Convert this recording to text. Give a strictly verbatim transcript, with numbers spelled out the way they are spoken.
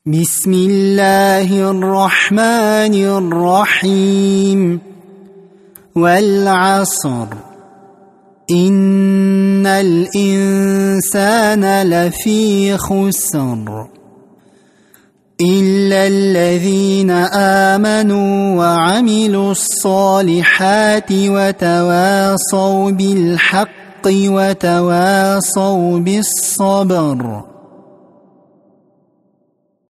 بسم الله الرحمن الرحيم والعصر إن الإنسان لفي خسر إلا الذين آمنوا وعملوا الصالحات وتواصوا بالحق وتواصوا بالصبر.